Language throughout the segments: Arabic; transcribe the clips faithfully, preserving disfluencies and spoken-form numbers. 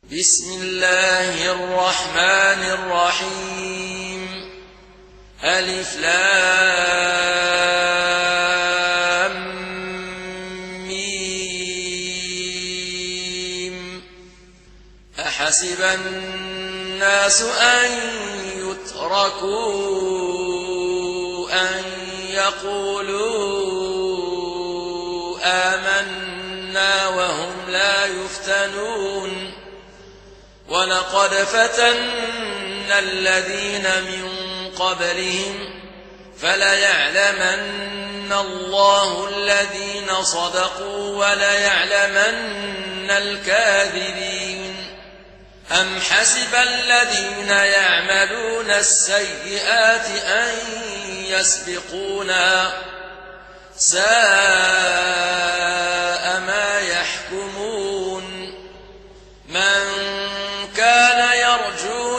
بسم الله الرحمن الرحيم. ألف لام ميم. أحسب الناس أن يتركوا أن يقولوا آمنا وهم لا يفتنون. ولقد فتنا الذين من قبلهم فليعلمن الله الذين صدقوا وليعلمن الكاذبين. أم حسب الذين يعملون السيئات أن يسبقونا ساء ما يحكمون. من كان يرجو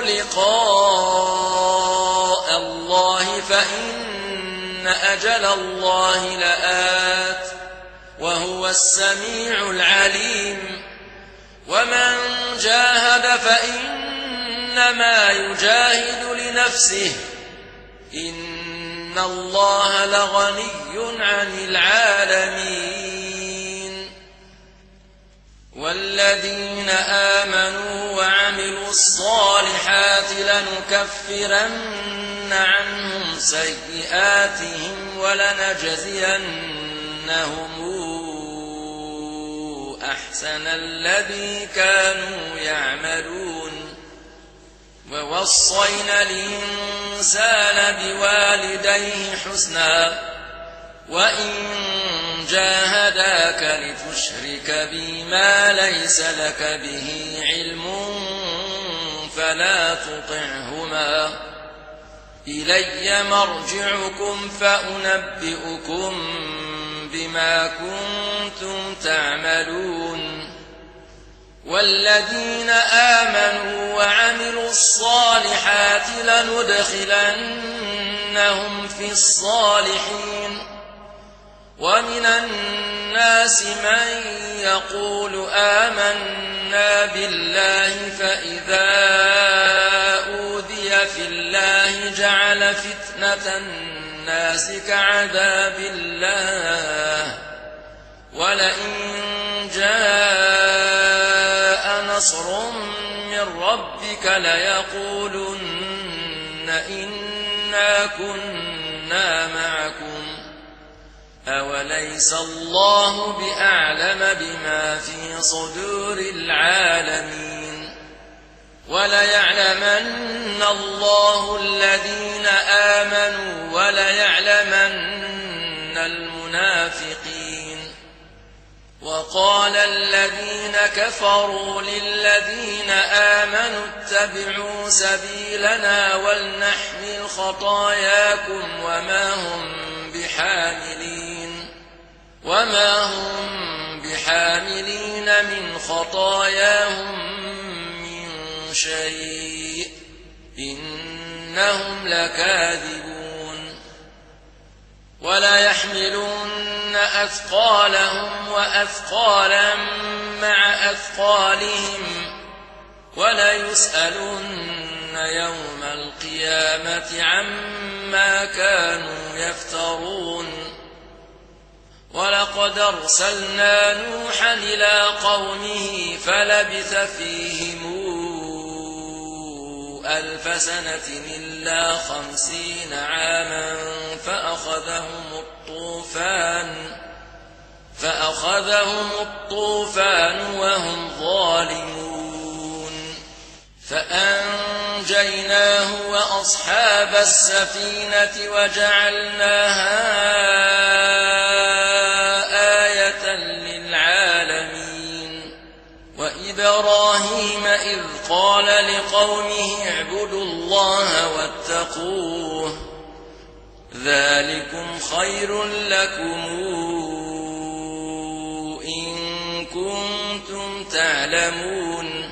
لقاء الله فإن أجل الله لآت وهو السميع العليم. ومن جاهد فإنما يجاهد لنفسه إن الله لغني عن العالمين. والذين آمنوا وعملوا الصالحات لنكفرن عنهم سيئاتهم ولنجزينهم أحسن الذي كانوا يعملون. ووصينا الإنسان بوالديه حسنا وإن جاهداك لتشرك بي ما ليس لك به علم فلا تطعهما إلي مرجعكم فأنبئكم بما كنتم تعملون. والذين آمنوا وعملوا الصالحات لندخلنهم في الصالحين. ومن الناس من يقول آمنا بالله فإذا أوذي في الله جعل فتنة الناس كعذاب الله ولئن جاء نصر من ربك ليقولن إنا كنا معكم أوليس الله بأعلم بما في صدور العالمين. وليعلمن الله الذين آمنوا وليعلمن المنافقين. وقال الذين كفروا للذين آمنوا اتبعوا سبيلنا ولنحمل خطاياكم وما هم بحاملين وما هم بحاملين من خطاياهم من شيء إنهم لكاذبون. ولا يحملون أثقالهم وأثقالا مع أثقالهم ولا يسألون يوم القيامة عما كانوا يفترون. ولقد أرسلنا نوحا إلى قومه فلبث فيهم ألف سنة إلا خمسين عاما فأخذهم الطوفان فأخذهم الطوفان وهم ظالمون. فأنجيناه وأصحاب السفينة وجعلناها آية للعالمين. وإبراهيم إذ قال لقومه اعبدوا الله واتقوه ذلكم خير لكم إن كنتم تعلمون.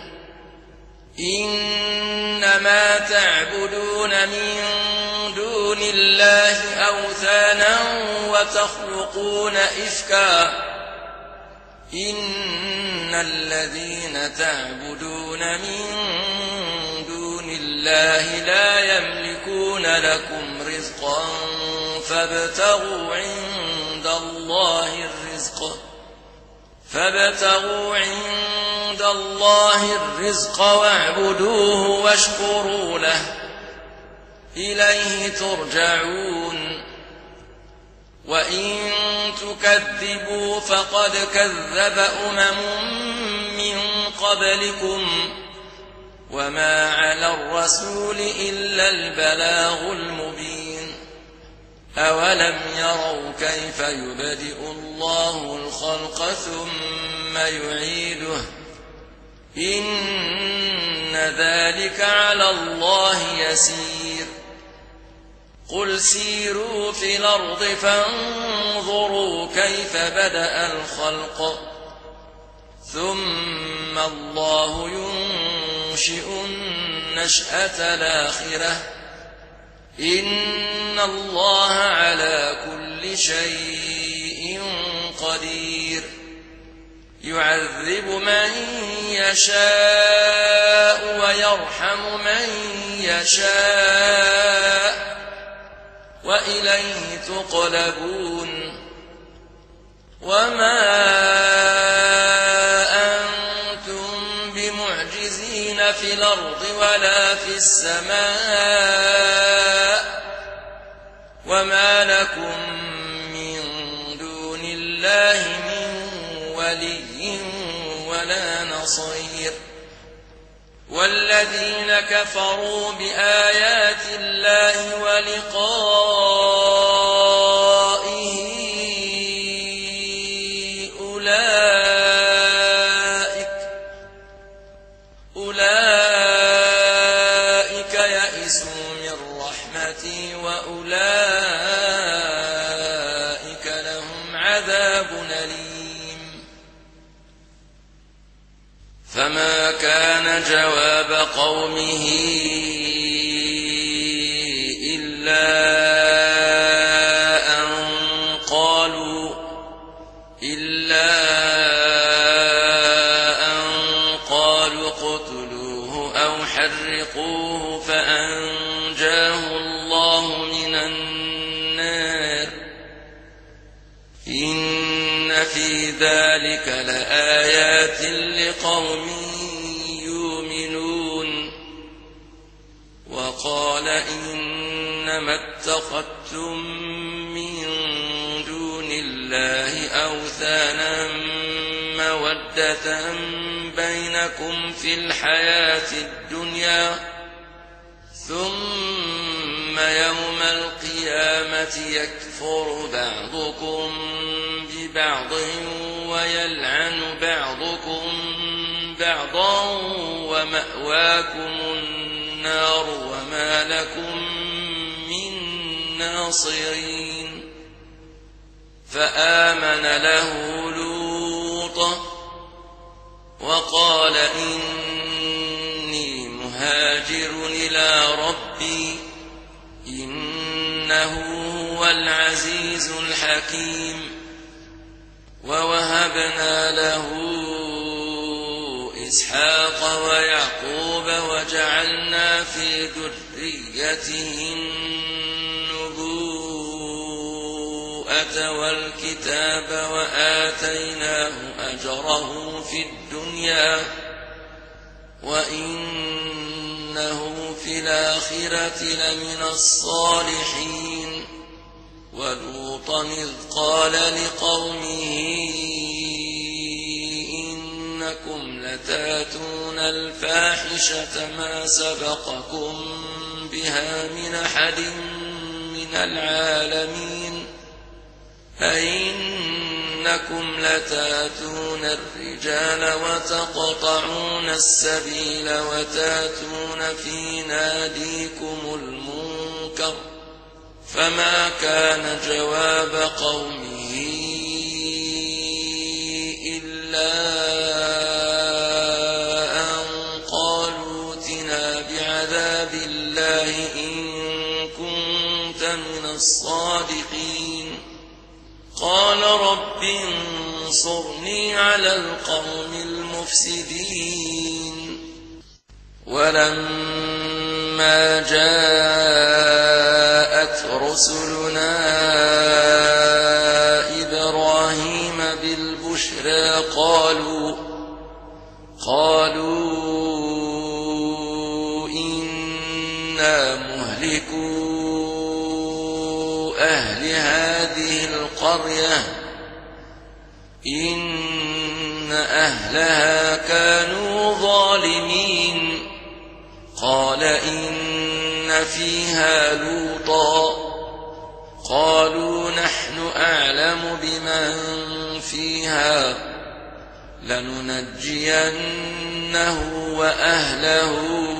إنما تعبدون من دون الله أوثانا وتخلقون إفكا إن الذين تعبدون من دون الله لا يملكون لكم رزقا فابتغوا عند الله الرزق فابتغوا عند الله الرزق واعبدوه واشكروا له إليه ترجعون وإن تكذبوا فقد كذب أمم من قبلكم وما على الرسول إلا البلاغ المبين أولم يروا كيف يبدئ الله الخلق ثم يعيده إن ذلك على الله يسير قل سيروا في الأرض فانظروا كيف بدأ الخلق ثم الله ينشئ النشأة الآخرة إن الله على كل شيء قدير يعذب من يشاء ويرحم من يشاء وإليه تقلبون وما أنتم بمعجزين في الأرض ولا في السماء وما لكم من دون الله من ولي ولا نصير والذين كفروا بآيات الله ولقائه أولئك أولئك يئسوا من رحمتي وأولئك لهم عذاب أليم فما كان جواب قومه إلا أن قالوا إلا أن قالوا اقتلوه أو حرقوه فأنجاه الله من النار إن في ذلك لآيات لقوم يؤمنون وقال إنما اتخذتم من دون الله أوثانا مودة بينكم في الحياة الدنيا ثم يوم القيامة يكفر بعضكم ببعض ويلعن بعضكم بعضا ومأواكم النار وما لكم من ناصرين فآمن له لوط وقال إني مهاجر إلى ربي إنه هو العزيز الحكيم ووهبنا له إسحاق ويعقوب وجعلنا في ذريته النبوءة والكتاب وآتيناه أجره في الدنيا وإنه في الآخرة لمن الصالحين ولوطا إذ قال لقومه إنكم لتاتون الفاحشة ما سبقكم بها من أحد من العالمين أئنكم لتاتون الرجال وتقطعون السبيل وتاتون في ناديكم المنكر فما كان جواب قومه إلا أن قالوا ائتنا بعذاب الله إن كنت من الصادقين قال رب انصرني على القوم المفسدين ولما جاءت رسلنا إبراهيم بالبشرى قالوا قالوا إنا مهلكو أهل هذه القرية إن أهلها كانوا ظالمين قال إن فيها لوطا قالوا نحن أعلم بمن فيها لننجينه وأهله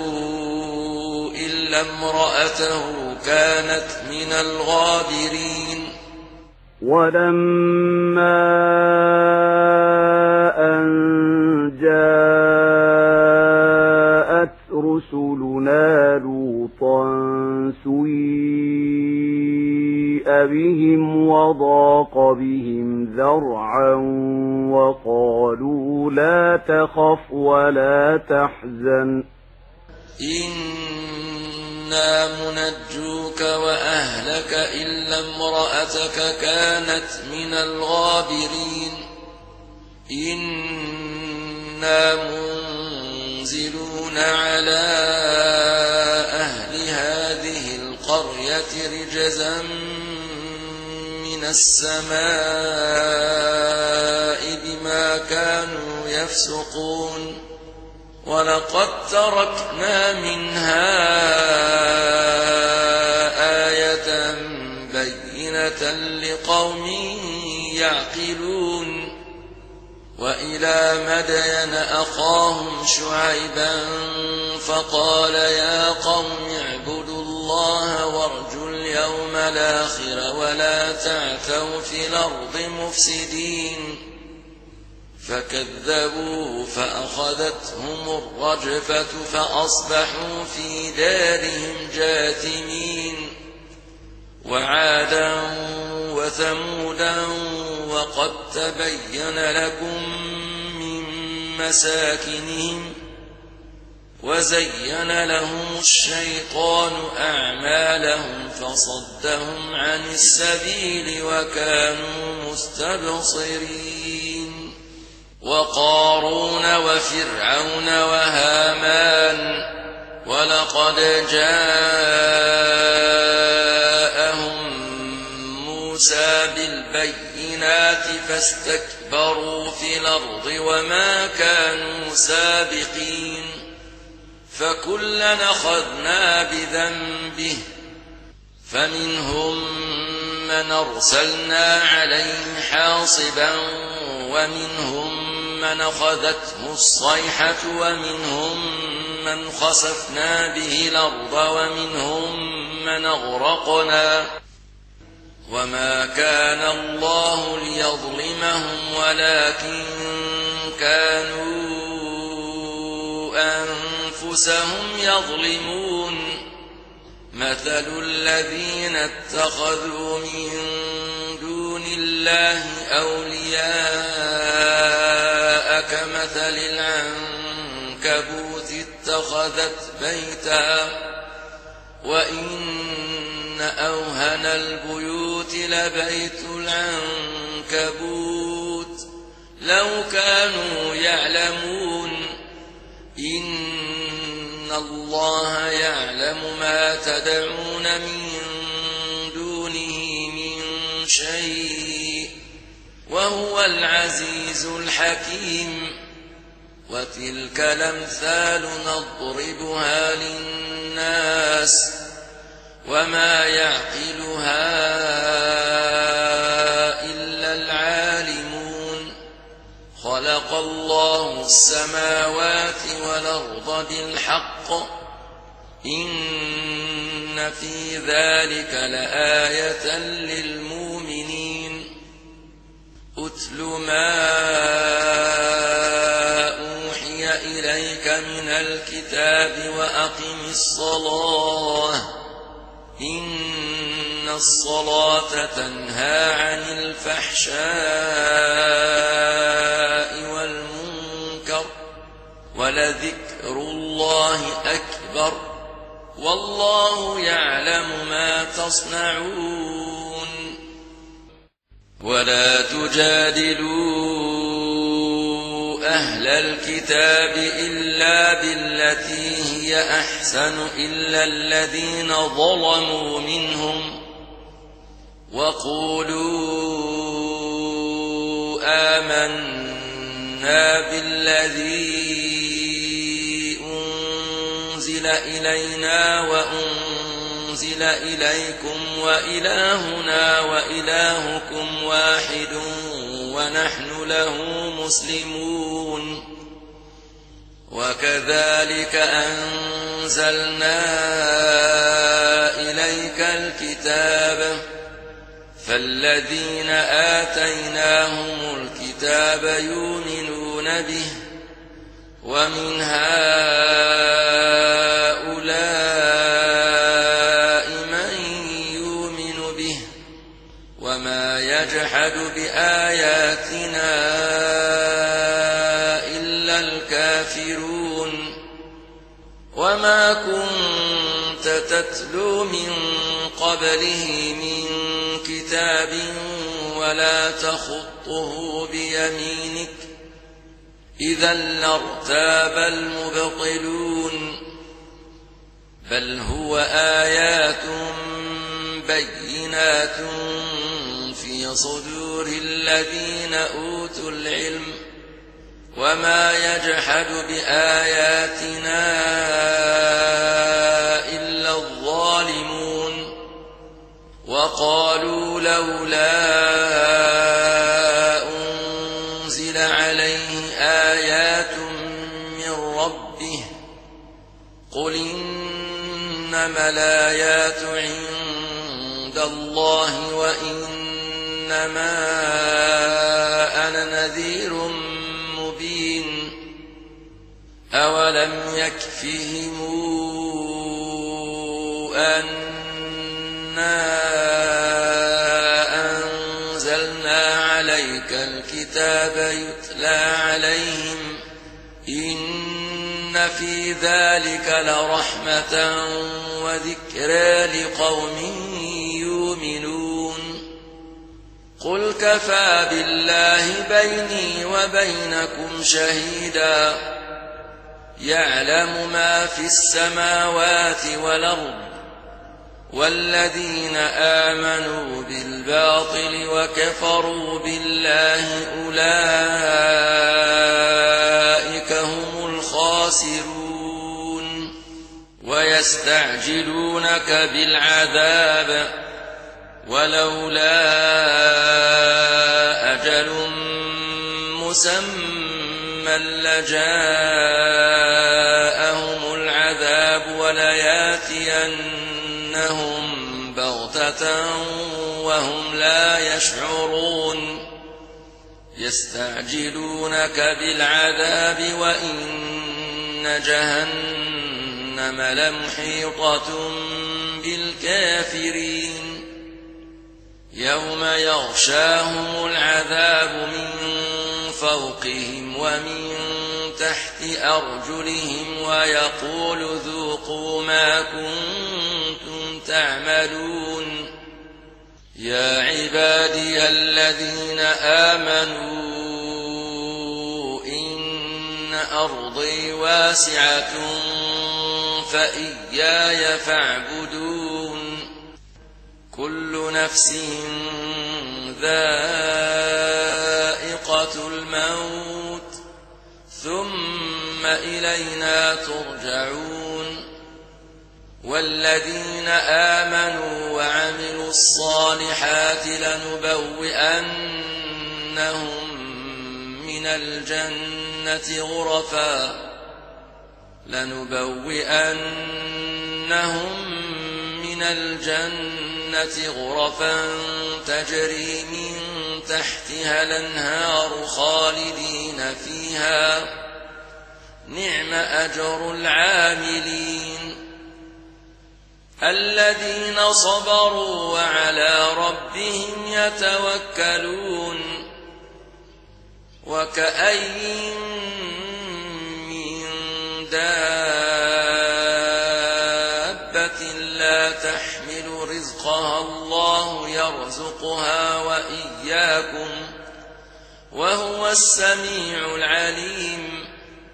إلا امرأته كانت من الغابرين ولما أن جاءت رسلنا لوطا سيء بهم وضاق بهم ذرعا وقالوا لا تخف ولا تحزن إنا منجوك وأهلك إلا امرأتك كانت من الغابرين إنا منزلون على أهل هذه القرية رجزا من السماء بما كانوا يفسقون ولقد تركنا منها آية بينة لقوم يعقلون وإلى مدين أخاهم شعيبا فقال يا قوم اعبدوا الله وارجوا اليوم الآخر ولا تعثوا في الأرض مفسدين فكذبوه فأخذتهم الرجفة فأصبحوا في دارهم جاثمين وعادا وثمودا وقد تبين لكم من مساكنهم وزين لهم الشيطان أعمالهم فصدهم عن السبيل وكانوا مستبصرين وقارون وفرعون وهامان ولقد جاءهم موسى بالبينات فاستكبروا في الأرض وما كانوا سابقين فكلا أخذنا بذنبه فمنهم من أرسلنا عليهم حاصبا ومنهم من أخذته الصيحة ومنهم من خسفنا به الأرض ومنهم من أغرقنا وما كان الله ليظلمهم ولكن كانوا أنفسهم يظلمون مثل الذين اتخذوا من دون الله أولياء كمثل العنكبوت اتخذت بيتا وإن أوهن البيوت لبيت العنكبوت لو كانوا يعلمون إن الله يعلم ما تدعون من دونه من شيء وهو العزيز الحكيم وتلك الأمثال نضربها للناس وما يعقلها إلا العالمون خلق الله السماوات والأرض بالحق إن في ذلك لآية للمؤمنين أتل ما أوحي إليك من الكتاب وأقم الصلاة إن إن الصلاة تنهى عن الفحشاء والمنكر ولذكر الله أكبر والله يعلم ما تصنعون ولا تجادلوا أهل الكتاب إلا بالتي هي أحسن إلا الذين ظلموا منهم وقولوا آمنا بالذي أنزل إلينا وأنزل إليكم وإلهنا وإلهكم واحد ونحن له مسلمون وكذلك أنزلنا إليك الكتاب فالذين آتيناهم الكتاب يؤمنون به ومن هؤلاء من يؤمن به وما يجحد بآياتنا إلا الكافرون وما كنت تتلو من قبله من كتاب ولا تخطه بيمينك إذا لارتاب المبطلون بل هو آيات بينات في صدور الذين أوتوا العلم وما يجحد بآياتنا إلا الظالمون وقالوا لولا أنزل عليه آيات من ربه قل إنما الآيات عند الله وإنما أنا نذير مبين أولم يكفهم أنا أنزلنا عليك الكتاب يتلى عليهم إن في ذلك لرحمة وذكرى لقوم يؤمنون قل كفى بالله بيني وبينكم شهيدا يعلم ما في السماوات والأرض والذين آمنوا بالباطل وكفروا بالله أولئك هم الخاسرون ويستعجلونك بالعذاب ولولا أجل مسمى لجاءهم العذاب ولياتينهم بغتة وهم لا يشعرون يستعجلونك بالعذاب وإن جهنم لمحيطة بالكافرين يوم يغشاهم العذاب من فوقهم ومن تحت أرجلهم ويقول ذوقوا ما كنتم تعملون يا عبادي الذين آمنوا إن أرضي واسعة فإياي فاعبدون كل نفس ذائقة الموت ثم إلينا ترجعون والذين آمنوا وعملوا الصالحات لنبوئنهم من الجنة غرفا لنبوئنهم من الجنة غرفا تجري من تحتها الأنهار خالدين فيها نعم أجر العاملين الذين صبروا وعلى ربهم يتوكلون وكأي من دابة لا تحمل رزقها الله يرزقها وإياكم وهو السميع العليم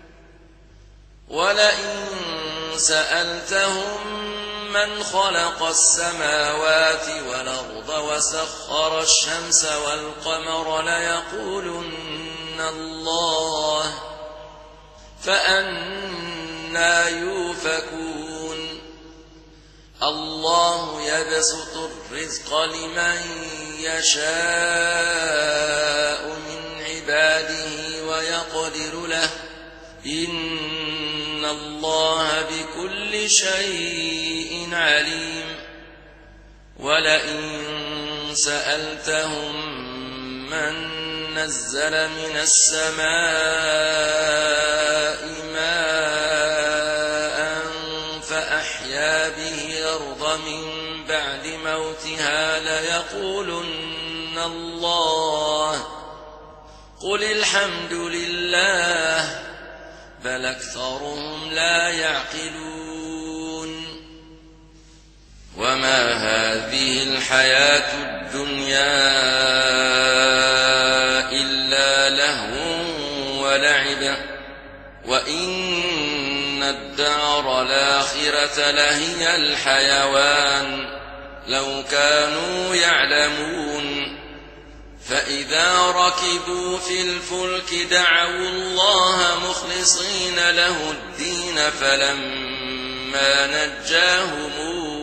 ولئن سألتهم من خلق السماوات والأرض وسخر الشمس والقمر ليقولن الله فأنى يؤفكون الله يبسط الرزق لمن يشاء من عباده ويقدر له إن الله بكل شيء عليم ولئن سألتهم من نزل من السماء ماء فأحيا به الأرض من بعد موتها ليقولن الله قل الحمد لله بل أكثرهم لا يعقلون وما هذه الحياة الدنيا إلا لهو ولعب وإن الدار الآخرة لهي الحيوان لو كانوا يعلمون فإذا ركبوا في الفلك دعوا الله مخلصين له الدين فلما نجاهم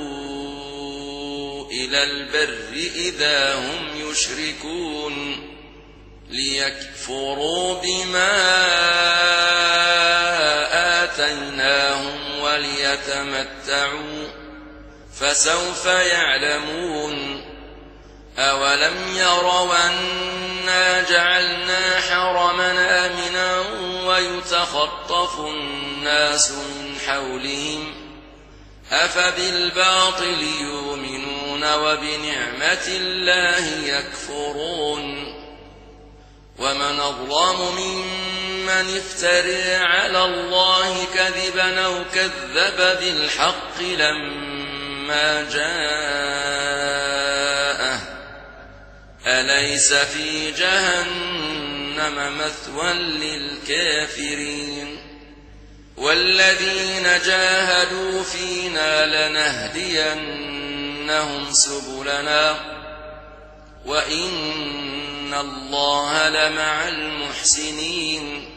إلى البر إذا هم يشركون ليكفروا بما آتيناهم وليتمتعوا فسوف يعلمون أولم يروا أنا جعلنا حرمنا آمنا ويتخطف الناس من حولهم أفبالباطل يؤمنون وبنعمة الله يكفرون ومن أظلم ممن افترى على الله كذبا أو كذب بالحق لما جاءه أليس في جهنم مثوى للكافرين والذين جاهدوا فينا لنهدينهم سبلنا وإن الله لمع المحسنين